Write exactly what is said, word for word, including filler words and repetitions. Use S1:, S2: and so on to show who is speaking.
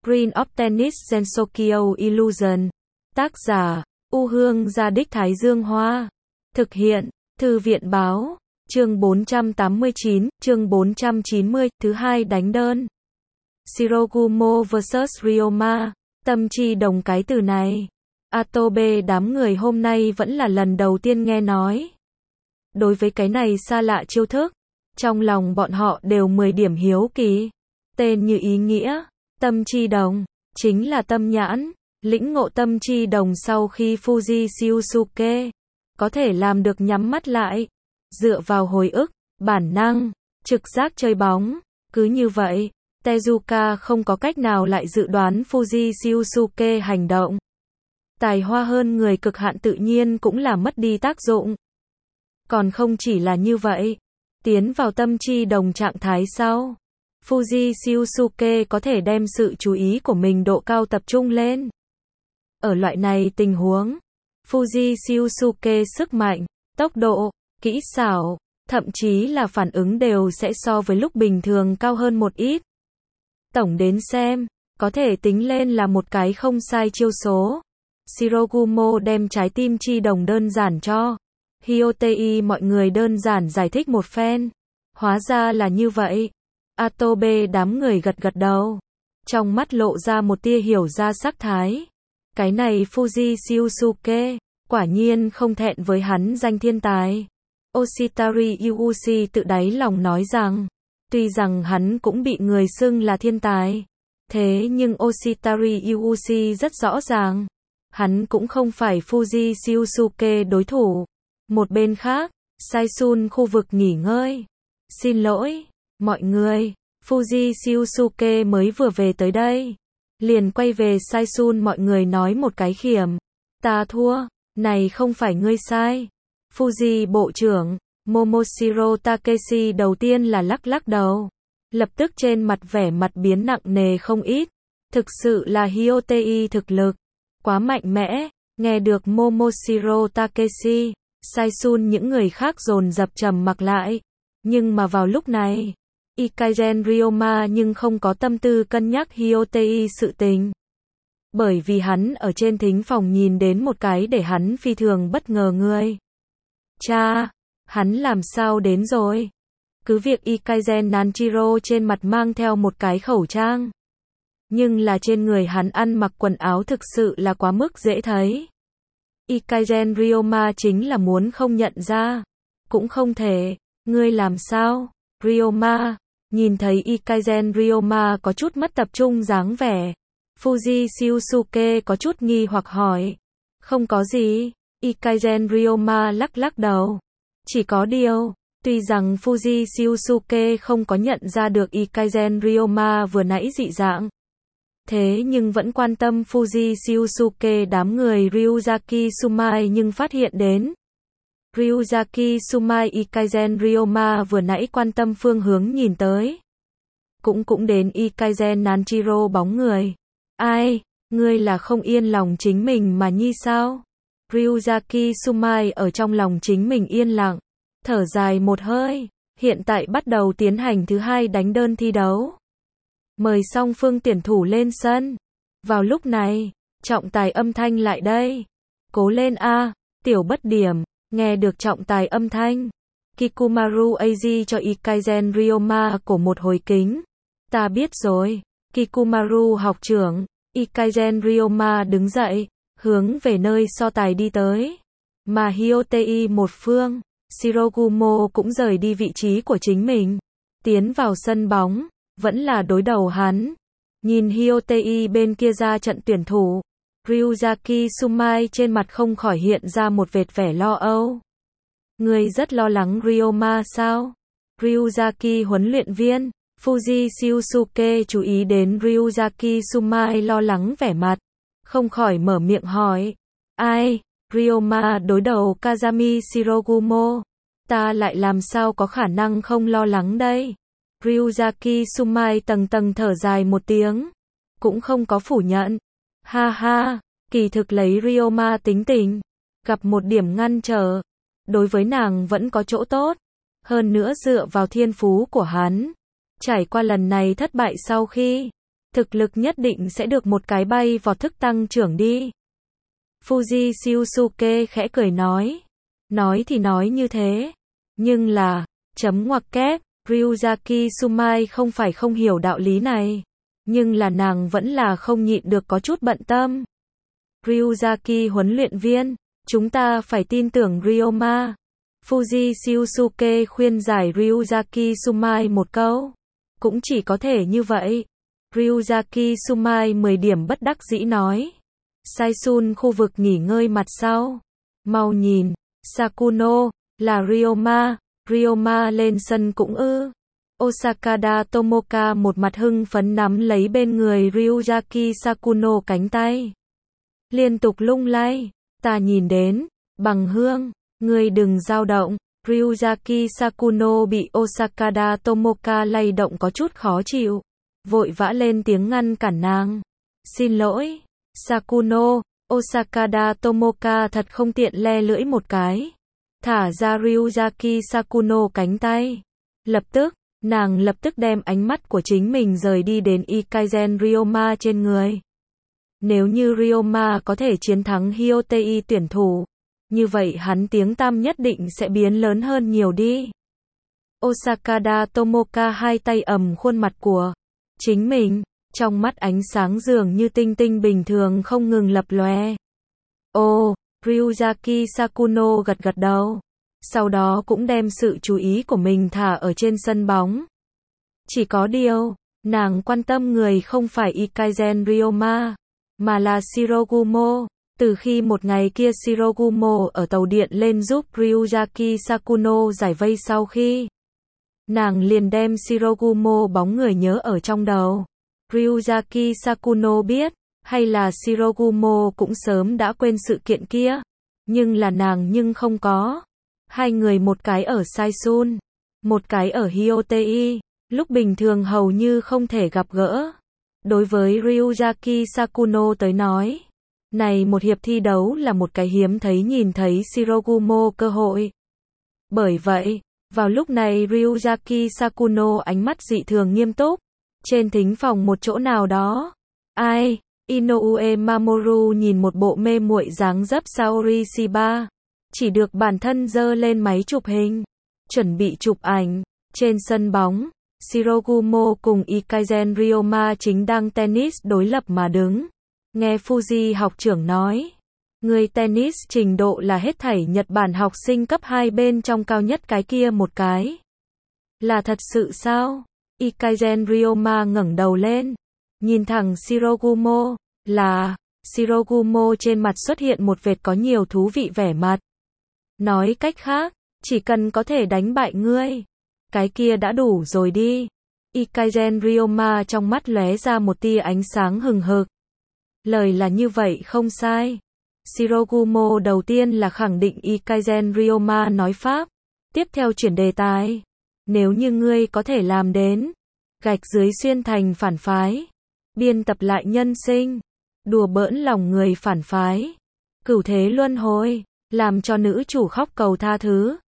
S1: Green of Tennis Sensokyo Illusion. Tác giả, U Hương Gia Đích Thái Dương Hoa. Thực hiện, Thư viện Báo. Chương bốn trăm tám mươi chín, chương bốn trăm chín mươi, thứ hai đánh đơn. Shirogumo versus Ryoma. Tâm chi đồng cái từ này. Atobe đám người hôm nay vẫn là lần đầu tiên nghe nói. Đối với cái này xa lạ chiêu thức, trong lòng bọn họ đều mười điểm hiếu kỳ. Tên như ý nghĩa, tâm chi đồng, chính là tâm nhãn, lĩnh ngộ tâm chi đồng sau khi Fuji Shiyusuke có thể làm được nhắm mắt lại, dựa vào hồi ức, bản năng, trực giác chơi bóng. Cứ như vậy, Tezuka không có cách nào lại dự đoán Fuji Shiyusuke hành động. Tài hoa hơn người cực hạn tự nhiên cũng là mất đi tác dụng. Còn không chỉ là như vậy, tiến vào tâm chi đồng trạng thái sau, Fuji Shiyusuke có thể đem sự chú ý của mình độ cao tập trung lên. Ở loại này tình huống, Fuji Shiyusuke sức mạnh, tốc độ, kỹ xảo, thậm chí là phản ứng đều sẽ so với lúc bình thường cao hơn một ít. Tổng đến xem, có thể tính lên là một cái không sai chiêu số. Shirogumo đem trái tim chi đồng đơn giản cho Hyotei, mọi người đơn giản giải thích một phen. Hóa ra là như vậy. Atobe đám người gật gật đầu, trong mắt lộ ra một tia hiểu ra sắc thái. Cái này Fuji Shiyusuke, quả nhiên không thẹn với hắn danh thiên tài. Oshitari Yuushi tự đáy lòng nói rằng, tuy rằng hắn cũng bị người xưng là thiên tài, thế nhưng Oshitari Yuushi rất rõ ràng, hắn cũng không phải Fuji Shiyusuke đối thủ. Một bên khác, Saisun khu vực nghỉ ngơi. Xin lỗi, mọi người, Fuji Shiyusuke mới vừa về tới đây. Liền quay về Saisun mọi người nói một cái khiểm. Ta thua, này không phải ngươi sai. Fuji bộ trưởng, Momoshiro Takeshi đầu tiên là lắc lắc đầu. Lập tức trên mặt vẻ mặt biến nặng nề không ít. Thực sự là Hyotei thực lực quá mạnh mẽ. Nghe được Momoshiro Takeshi, Saisun những người khác dồn dập trầm mặc lại. Nhưng mà vào lúc này, Ikagen Ryoma nhưng không có tâm tư cân nhắc Hyotei sự tình. Bởi vì hắn ở trên thính phòng nhìn đến một cái để hắn phi thường bất ngờ người. Cha, hắn làm sao đến rồi? Cứ việc Ikagen Nanjiro trên mặt mang theo một cái khẩu trang, nhưng là trên người hắn ăn mặc quần áo thực sự là quá mức dễ thấy. Ikagen Ryoma chính là muốn không nhận ra, cũng không thể. Ngươi làm sao? Ryoma, nhìn thấy Ikagen Ryoma có chút mất tập trung dáng vẻ, Fuji Shiyusuke có chút nghi hoặc hỏi. Không có gì. Ikagen Ryoma lắc lắc đầu. Chỉ có điều, tuy rằng Fuji Shiyusuke không có nhận ra được Ikagen Ryoma vừa nãy dị dạng, thế nhưng vẫn quan tâm Fuji Shiyusuke đám người Ryuzaki Sumai nhưng phát hiện đến. Ryuzaki Sumai Ikagen Ryoma vừa nãy quan tâm phương hướng nhìn tới. Cũng cũng đến Ikagen Nanjiro bóng người. Ai, ngươi là không yên lòng chính mình mà nhi sao? Ryuzaki Sumai ở trong lòng chính mình yên lặng, thở dài một hơi. Hiện tại bắt đầu tiến hành thứ hai đánh đơn thi đấu. Mời song phương tuyển thủ lên sân. Vào lúc này, trọng tài âm thanh lại đây. Cố lên a, tiểu bất điểm. Nghe được trọng tài âm thanh, Kikumaru Eiji cho Ikagen Ryoma cổ một hồi kính. Ta biết rồi. Kikumaru học trưởng. Ikagen Ryoma đứng dậy, hướng về nơi so tài đi tới. Mà Hyotei một phương, Shirogumo cũng rời đi vị trí của chính mình, tiến vào sân bóng, vẫn là đối đầu hắn. Nhìn Hyotei bên kia ra trận tuyển thủ, Ryuzaki Sumai trên mặt không khỏi hiện ra một vệt vẻ lo âu. Người rất lo lắng Ryoma sao? Ryuzaki huấn luyện viên, Fuji Shiyusuke chú ý đến Ryuzaki Sumai lo lắng vẻ mặt, không khỏi mở miệng hỏi. Ai? Ryoma đối đầu Kazami Shirogumo. Ta lại làm sao có khả năng không lo lắng đây? Ryuzaki Sumai tầng tầng thở dài một tiếng, cũng không có phủ nhận. Ha ha, kỳ thực lấy Ryoma tính tình, gặp một điểm ngăn trở, đối với nàng vẫn có chỗ tốt. Hơn nữa dựa vào thiên phú của hắn, trải qua lần này thất bại sau khi thực lực nhất định sẽ được một cái bay vọt thức tăng trưởng đi. Fuji Shiosuke khẽ cười nói. Nói thì nói như thế. Nhưng là, chấm ngoặc kép, Ryuzaki Sumai không phải không hiểu đạo lý này. Nhưng là nàng vẫn là không nhịn được có chút bận tâm. Ryuzaki huấn luyện viên, chúng ta phải tin tưởng Ryoma. Fuji Shiosuke khuyên giải Ryuzaki Sumai một câu. Cũng chỉ có thể như vậy. Ryuzaki Sumai mười điểm bất đắc dĩ nói. Saisun khu vực nghỉ ngơi mặt sau. Mau nhìn, Sakuno, là Ryoma, Ryoma lên sân cũng ư. Osakada Tomoka một mặt hưng phấn nắm lấy bên người Ryuzaki Sakuno cánh tay. Liên tục lung lay, ta nhìn đến, bằng hương, ngươi đừng dao động. Ryuzaki Sakuno bị Osakada Tomoka lay động có chút khó chịu. Vội vã lên tiếng ngăn cản nàng. Xin lỗi, Sakuno. Osakada Tomoka thật không tiện le lưỡi một cái. Thả ra Ryuzaki Sakuno cánh tay. Lập tức, nàng lập tức đem ánh mắt của chính mình rời đi đến Ikaizen Ryoma trên người. Nếu như Ryoma có thể chiến thắng Hyotei tuyển thủ, như vậy hắn tiếng tăm nhất định sẽ biến lớn hơn nhiều đi. Osakada Tomoka hai tay ầm khuôn mặt của chính mình, trong mắt ánh sáng dường như tinh tinh bình thường không ngừng lập lòe. Ồ, Ryuzaki Sakuno gật gật đầu. Sau đó cũng đem sự chú ý của mình thả ở trên sân bóng. Chỉ có điều, nàng quan tâm người không phải Ikaizen Ryoma, mà là Shirogumo. Từ khi một ngày kia Shirogumo ở tàu điện lên giúp Ryuzaki Sakuno giải vây sau khi, nàng liền đem Shirogumo bóng người nhớ ở trong đầu. Ryuzaki Sakuno biết, hay là Shirogumo cũng sớm đã quên sự kiện kia, nhưng là nàng nhưng không có. Hai người một cái ở Saisun, một cái ở Hyotei, lúc bình thường hầu như không thể gặp gỡ. Đối với Ryuzaki Sakuno tới nói, này một hiệp thi đấu là một cái hiếm thấy nhìn thấy Shirogumo cơ hội. Bởi vậy, vào lúc này Ryuzaki Sakuno ánh mắt dị thường nghiêm túc. Trên thính phòng một chỗ nào đó, ai, Inoue Mamoru nhìn một bộ mê muội dáng dấp Saori Shiba, chỉ được bản thân giơ lên máy chụp hình, chuẩn bị chụp ảnh. Trên sân bóng, Shirogumo cùng Ikaizen Ryoma chính đang tennis đối lập mà đứng. Nghe Fuji học trưởng nói, người tennis trình độ là hết thảy Nhật Bản học sinh cấp hai bên trong cao nhất cái kia một cái. Là thật sự sao? Ikaizen Ryoma ngẩng đầu lên, nhìn thẳng Shirogumo, là, Shirogumo trên mặt xuất hiện một vệt có nhiều thú vị vẻ mặt. Nói cách khác, chỉ cần có thể đánh bại ngươi, cái kia đã đủ rồi đi. Ikaizen Ryoma trong mắt lóe ra một tia ánh sáng hừng hực. Lời là như vậy không sai. Shirogumo đầu tiên là khẳng định Ikaizen Ryoma nói pháp, tiếp theo chuyển đề tài. Nếu như ngươi có thể làm đến, gạch dưới xuyên thành phản phái, biên tập lại nhân sinh, đùa bỡn lòng người phản phái, cửu thế luân hồi, làm cho nữ chủ khóc cầu tha thứ,